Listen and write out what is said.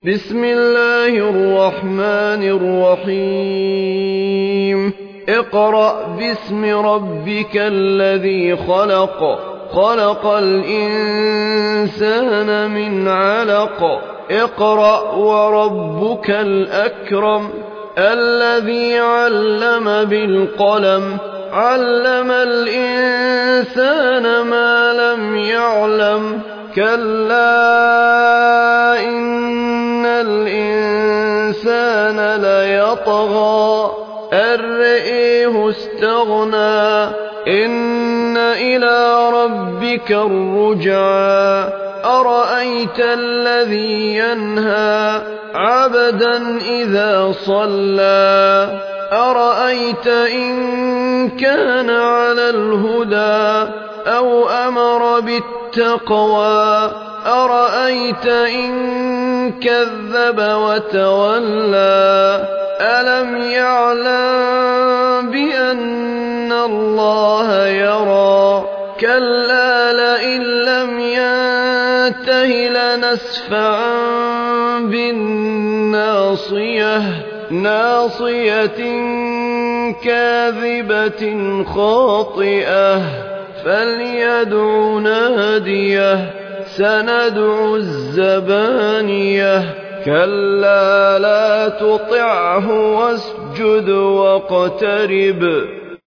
بسم الله الرحمن الرحيم اقرأ باسم ربك الذي خلق خلق الإنسان من علق اقرأ وربك الأكرم الذي علم بالقلم علم الإنسان ما لم يعلم كلا إن الإنسان ليطغى أن رآه استغنى إن إلى ربك الرجعى أرأيت الذي ينهى عبدا إذا صلى أرأيت إن كان على الهدى أو أمر بالتقوى أرأيت إن كذب وتولى ألم يعلم بأن الله يرى كلا لئن لم ينته لنسفعا بالناصية ناصية كاذبة خاطئة فليدع ناديه سندع الزبانية كلا لا تطعه واسجد واقترب